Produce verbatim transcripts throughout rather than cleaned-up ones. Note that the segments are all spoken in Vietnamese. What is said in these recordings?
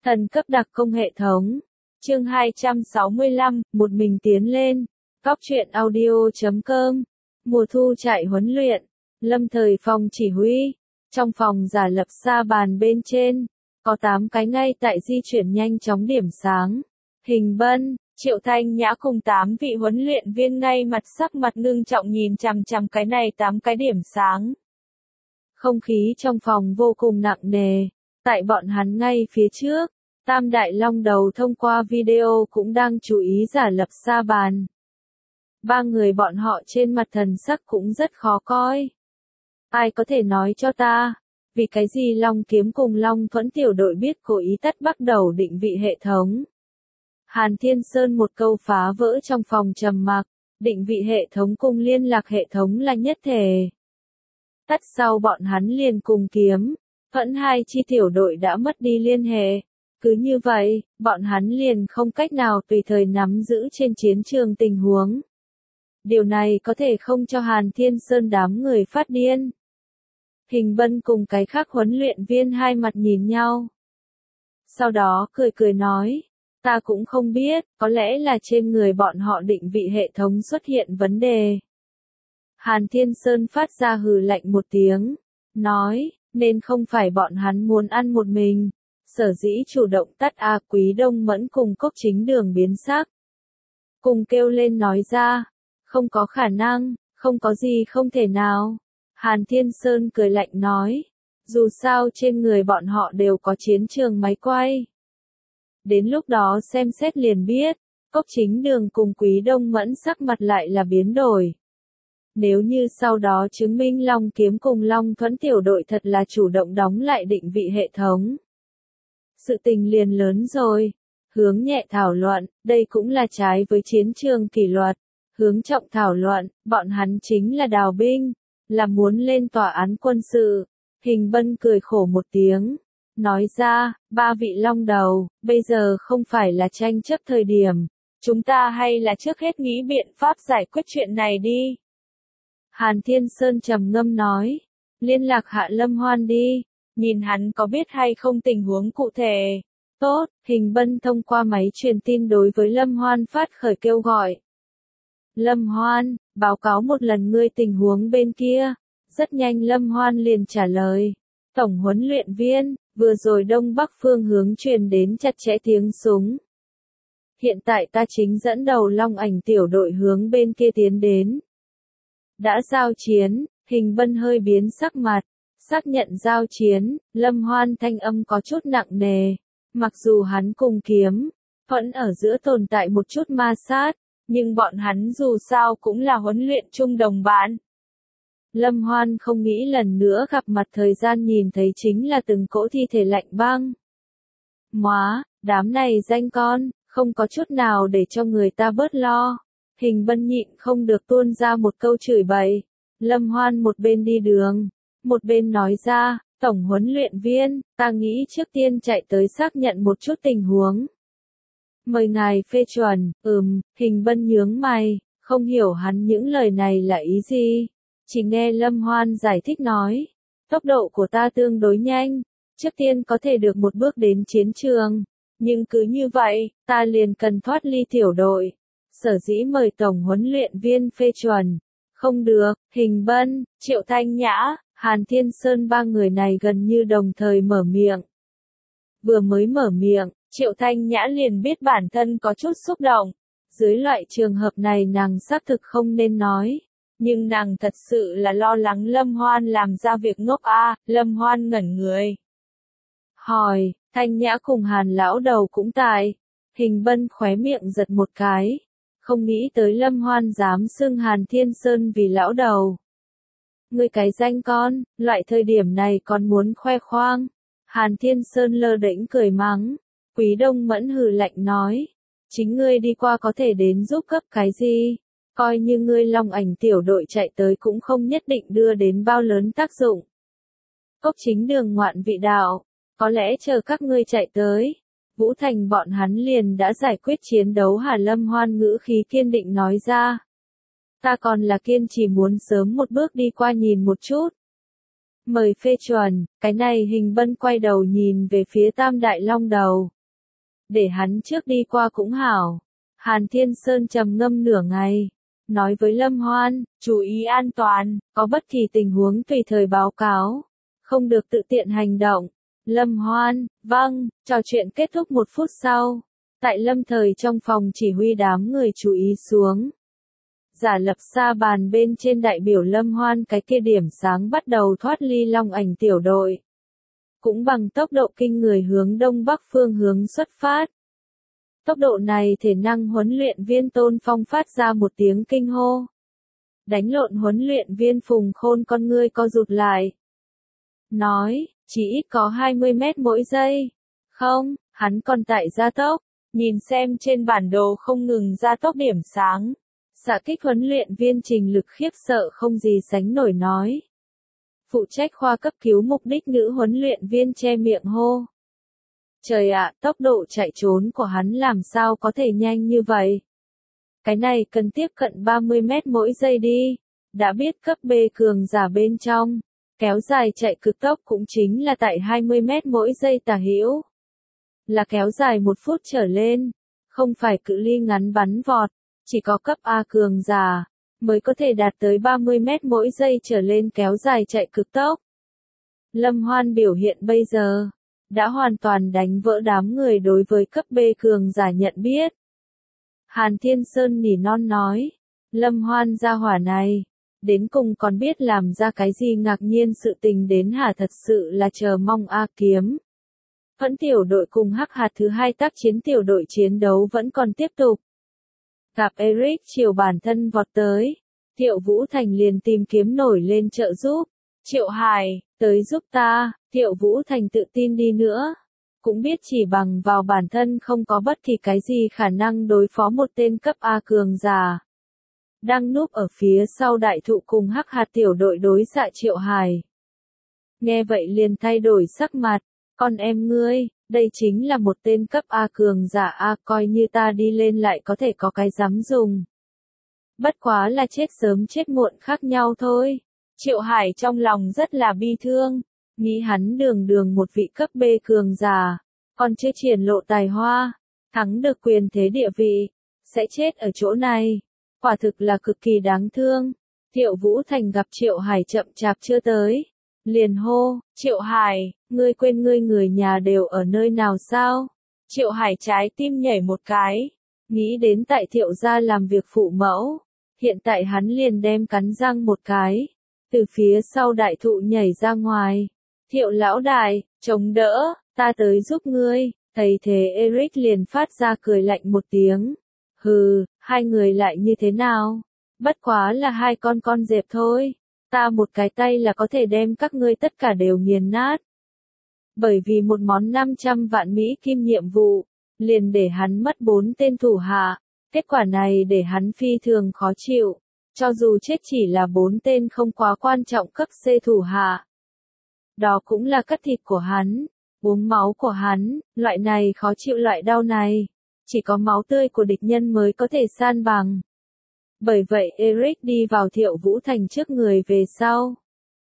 Thần cấp đặc công hệ thống. Chương hai trăm sáu mươi lăm, một mình tiến lên. Góc truyện audio chấm com. Mùa thu chạy huấn luyện. Lâm Thời phòng chỉ huy. Trong phòng giả lập sa bàn bên trên, có tám cái ngay tại di chuyển nhanh chóng điểm sáng. Hình Bân, Triệu Thanh Nhã cùng tám vị huấn luyện viên ngay mặt sắc mặt ngưng trọng nhìn chằm chằm cái này tám cái điểm sáng. Không khí trong phòng vô cùng nặng nề. Tại bọn hắn ngay phía trước, Tam Đại Long Đầu thông qua video cũng đang chú ý giả lập sa bàn. Ba người bọn họ trên mặt thần sắc cũng rất khó coi. Ai có thể nói cho ta, vì cái gì Long Kiếm cùng Long Thuẫn tiểu đội biết cố ý tắt bắt đầu định vị hệ thống? Hàn Thiên Sơn một câu phá vỡ trong phòng trầm mặc, định vị hệ thống cùng liên lạc hệ thống là nhất thể. Tắt sau bọn hắn liền cùng Kiếm, Thuẫn hai chi tiểu đội đã mất đi liên hệ. Cứ như vậy, bọn hắn liền không cách nào tùy thời nắm giữ trên chiến trường tình huống. Điều này có thể không cho Hàn Thiên Sơn đám người phát điên. Hình Bân cùng cái khác huấn luyện viên hai mặt nhìn nhau. Sau đó cười cười nói, ta cũng không biết, có lẽ là trên người bọn họ định vị hệ thống xuất hiện vấn đề. Hàn Thiên Sơn phát ra hừ lạnh một tiếng, nói, nên không phải bọn hắn muốn ăn một mình. Sở dĩ chủ động tắt A Quý Đông Mẫn cùng Cốc Chính Đường biến sắc. Cùng kêu lên nói ra, không có khả năng, không có gì không thể nào. Hàn Thiên Sơn cười lạnh nói, dù sao trên người bọn họ đều có chiến trường máy quay. Đến lúc đó xem xét liền biết, Cốc Chính Đường cùng Quý Đông Mẫn sắc mặt lại là biến đổi. Nếu như sau đó chứng minh Long Kiếm cùng Long Thuẫn tiểu đội thật là chủ động đóng lại định vị hệ thống. Sự tình liền lớn rồi. Hướng nhẹ thảo luận, đây cũng là trái với chiến trường kỷ luật. Hướng trọng thảo luận, bọn hắn chính là đào binh, là muốn lên tòa án quân sự. Hình Bân cười khổ một tiếng, nói ra, ba vị long đầu, bây giờ không phải là tranh chấp thời điểm. Chúng ta hay là trước hết nghĩ biện pháp giải quyết chuyện này đi. Hàn Thiên Sơn trầm ngâm nói, liên lạc Hạ Lâm Hoan đi. Nhìn hắn có biết hay không tình huống cụ thể. Tốt, Hình Bân thông qua máy truyền tin đối với Lâm Hoan phát khởi kêu gọi. Lâm Hoan, báo cáo một lần ngươi tình huống bên kia. Rất nhanh Lâm Hoan liền trả lời. Tổng huấn luyện viên, vừa rồi đông bắc phương hướng truyền đến chặt chẽ tiếng súng. Hiện tại ta chính dẫn đầu Long Ảnh tiểu đội hướng bên kia tiến đến. Đã giao chiến, Hình Bân hơi biến sắc mặt. Xác nhận giao chiến, Lâm Hoan thanh âm có chút nặng nề. Mặc dù hắn cùng Kiếm, Thuẫn ở giữa tồn tại một chút ma sát, nhưng bọn hắn dù sao cũng là huấn luyện chung đồng bạn. Lâm Hoan không nghĩ lần nữa gặp mặt thời gian nhìn thấy chính là từng cỗ thi thể lạnh băng. Móa, đám này danh con, không có chút nào để cho người ta bớt lo. Hình Bân nhịn không được tuôn ra một câu chửi bậy. Lâm Hoan một bên đi đường. Một bên nói ra, tổng huấn luyện viên, ta nghĩ trước tiên chạy tới xác nhận một chút tình huống. Mời ngài phê chuẩn, ừm, Hình Bân nhướng mày, không hiểu hắn những lời này là ý gì. Chỉ nghe Lâm Hoan giải thích nói, tốc độ của ta tương đối nhanh, trước tiên có thể được một bước đến chiến trường. Nhưng cứ như vậy, ta liền cần thoát ly tiểu đội. Sở dĩ mời tổng huấn luyện viên phê chuẩn. Không được, Hình Bân, Triệu Thanh Nhã, Hàn Thiên Sơn ba người này gần như đồng thời mở miệng. Vừa mới mở miệng, Triệu Thanh Nhã liền biết bản thân có chút xúc động. Dưới loại trường hợp này nàng xác thực không nên nói. Nhưng nàng thật sự là lo lắng Lâm Hoan làm ra việc ngốc a. À, Lâm Hoan ngẩn người. Hỏi, Thanh Nhã cùng Hàn lão đầu cũng tại. Hình Bân khóe miệng giật một cái. Không nghĩ tới Lâm Hoan dám xưng Hàn Thiên Sơn vì lão đầu. Ngươi cái danh con, loại thời điểm này còn muốn khoe khoang. Hàn Thiên Sơn lơ đễnh cười mắng. Quý Đông Mẫn hừ lạnh nói. Chính ngươi đi qua có thể đến giúp cấp cái gì? Coi như ngươi Long Ảnh tiểu đội chạy tới cũng không nhất định đưa đến bao lớn tác dụng. Cốc Chính Đường ngoạn vị đạo. Có lẽ chờ các ngươi chạy tới. Vũ Thành bọn hắn liền đã giải quyết chiến đấu. Hà Lâm Hoan ngữ khí kiên định nói ra. Ta còn là kiên trì muốn sớm một bước đi qua nhìn một chút. Mời phê chuẩn, cái này Hình Bân quay đầu nhìn về phía Tam Đại Long Đầu. Để hắn trước đi qua cũng hảo. Hàn Thiên Sơn trầm ngâm nửa ngày. Nói với Lâm Hoan, chú ý an toàn, có bất kỳ tình huống tùy thời báo cáo. Không được tự tiện hành động. Lâm Hoan, vâng, trò chuyện kết thúc một phút sau. Tại Lâm Thời trong phòng chỉ huy đám người chú ý xuống. Giả lập xa bàn bên trên đại biểu Lâm Hoan cái kia điểm sáng bắt đầu thoát ly long ảnh tiểu đội. Cũng bằng tốc độ kinh người hướng đông bắc phương hướng xuất phát. Tốc độ này thể năng huấn luyện viên Tôn Phong phát ra một tiếng kinh hô. Đánh lộn huấn luyện viên Phùng Khôn con ngươi co rụt lại. Nói, chỉ ít có hai mươi mét mỗi giây. Không, hắn còn tại gia tốc. Nhìn xem trên bản đồ không ngừng gia tốc điểm sáng. Xạ kích huấn luyện viên Trình Lực khiếp sợ không gì sánh nổi nói. Phụ trách khoa cấp cứu mục đích nữ huấn luyện viên che miệng hô. Trời ạ, tốc độ chạy trốn của hắn làm sao có thể nhanh như vậy? Cái này cần tiếp cận ba mươi mét mỗi giây đi. Đã biết cấp B cường giả bên trong. Kéo dài chạy cực tốc cũng chính là tại hai mươi mét mỗi giây tả hữu. Là kéo dài một phút trở lên. Không phải cự ly ngắn bắn vọt. Chỉ có cấp A cường giả mới có thể đạt tới ba mươi mét mỗi giây trở lên kéo dài chạy cực tốc. Lâm Hoan biểu hiện bây giờ đã hoàn toàn đánh vỡ đám người đối với cấp B cường giả nhận biết. Hàn Thiên Sơn nỉ non nói, Lâm Hoan gia hỏa này, đến cùng còn biết làm ra cái gì ngạc nhiên sự tình đến hả, thật sự là chờ mong A Kiếm. Phẫn tiểu đội cùng Hắc Hạt thứ hai tác chiến tiểu đội chiến đấu vẫn còn tiếp tục. Gặp Eric Triều bản thân vọt tới, Thiệu Vũ Thành liền tìm kiếm nổi lên trợ giúp. Triệu Hải, tới giúp ta, Thiệu Vũ Thành tự tin đi nữa. Cũng biết chỉ bằng vào bản thân không có bất kỳ cái gì khả năng đối phó một tên cấp A cường giả. Đang núp ở phía sau đại thụ cùng Hắc Hạt tiểu đội đối xạ Triệu Hải. Nghe vậy liền thay đổi sắc mặt, con em ngươi, đây chính là một tên cấp A cường giả A, coi như ta đi lên lại có thể có cái dám dùng. Bất quá là chết sớm chết muộn khác nhau thôi. Triệu Hải trong lòng rất là bi thương, nghĩ hắn đường đường một vị cấp B cường giả, còn chưa triển lộ tài hoa, thắng được quyền thế địa vị, sẽ chết ở chỗ này. Quả thực là cực kỳ đáng thương. Thiệu Vũ Thành gặp Triệu Hải chậm chạp chưa tới. Liền hô, Triệu Hải, ngươi quên ngươi người nhà đều ở nơi nào sao? Triệu Hải trái tim nhảy một cái, nghĩ đến tại Thiệu gia làm việc phụ mẫu. Hiện tại hắn liền đem cắn răng một cái, từ phía sau đại thụ nhảy ra ngoài. Thiệu lão đại, chống đỡ, ta tới giúp ngươi. Thấy thế Eric liền phát ra cười lạnh một tiếng. Hừ, hai người lại như thế nào? Bất quá là hai con con dẹp thôi. Ta một cái tay là có thể đem các ngươi tất cả đều nghiền nát. Bởi vì một món năm trăm vạn Mỹ kim nhiệm vụ, liền để hắn mất bốn tên thủ hạ. Kết quả này để hắn phi thường khó chịu. Cho dù chết chỉ là bốn tên không quá quan trọng cấp C thủ hạ. Đó cũng là cắt thịt của hắn, uống máu của hắn, loại này khó chịu loại đau này. Chỉ có máu tươi của địch nhân mới có thể san bằng. Bởi vậy Eric đi vào Thiệu Vũ Thành trước người về sau.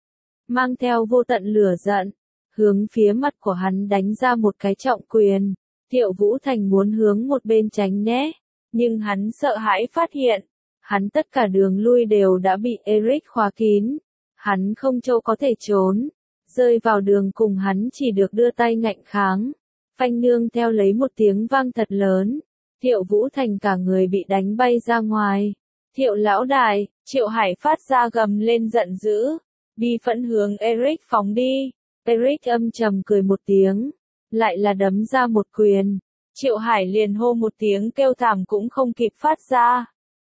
Mang theo vô tận lửa giận, hướng phía mặt của hắn đánh ra một cái trọng quyền. Thiệu Vũ Thành muốn hướng một bên tránh né, nhưng hắn sợ hãi phát hiện. Hắn tất cả đường lui đều đã bị Eric khóa kín. Hắn không chỗ có thể trốn. Rơi vào đường cùng hắn chỉ được đưa tay ngạnh kháng. Phanh nương theo lấy một tiếng vang thật lớn. Thiệu Vũ Thành cả người bị đánh bay ra ngoài. Thiệu lão đại, Triệu Hải phát ra gầm lên giận dữ. Bi phẫn hướng Eric phóng đi. Eric âm trầm cười một tiếng. Lại là đấm ra một quyền. Triệu Hải liền hô một tiếng kêu thảm cũng không kịp phát ra.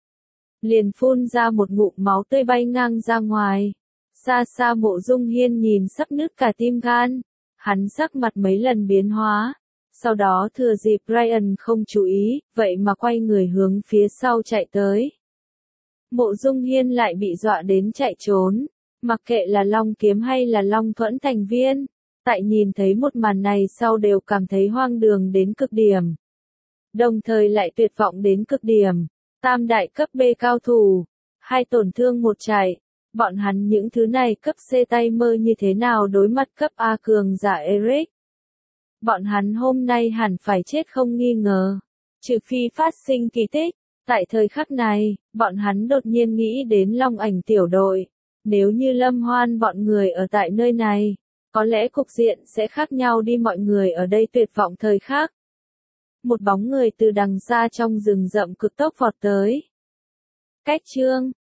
Liền phun ra một ngụm máu tươi bay ngang ra ngoài. Xa xa Mộ Dung Hiên nhìn sắp nứt cả tim gan. Hắn sắc mặt mấy lần biến hóa. Sau đó thừa dịp Ryan không chú ý, vậy mà quay người hướng phía sau chạy tới. Mộ Dung Hiên lại bị dọa đến chạy trốn. Mặc kệ là Long Kiếm hay là Long Thuẫn thành viên. Tại nhìn thấy một màn này sau đều cảm thấy hoang đường đến cực điểm. Đồng thời lại tuyệt vọng đến cực điểm. Tam đại cấp B cao thủ. Hai tổn thương một chạy. Bọn hắn những thứ này cấp C tay mơ như thế nào đối mặt cấp A cường giả Eric. Bọn hắn hôm nay hẳn phải chết không nghi ngờ. Trừ phi phát sinh kỳ tích. Tại thời khắc này, bọn hắn đột nhiên nghĩ đến Long Ảnh tiểu đội. Nếu như Lâm Hoan bọn người ở tại nơi này, có lẽ cục diện sẽ khác nhau đi. Mọi người ở đây tuyệt vọng thời khắc. Một bóng người từ đằng xa trong rừng rậm cực tốc vọt tới. Cách chương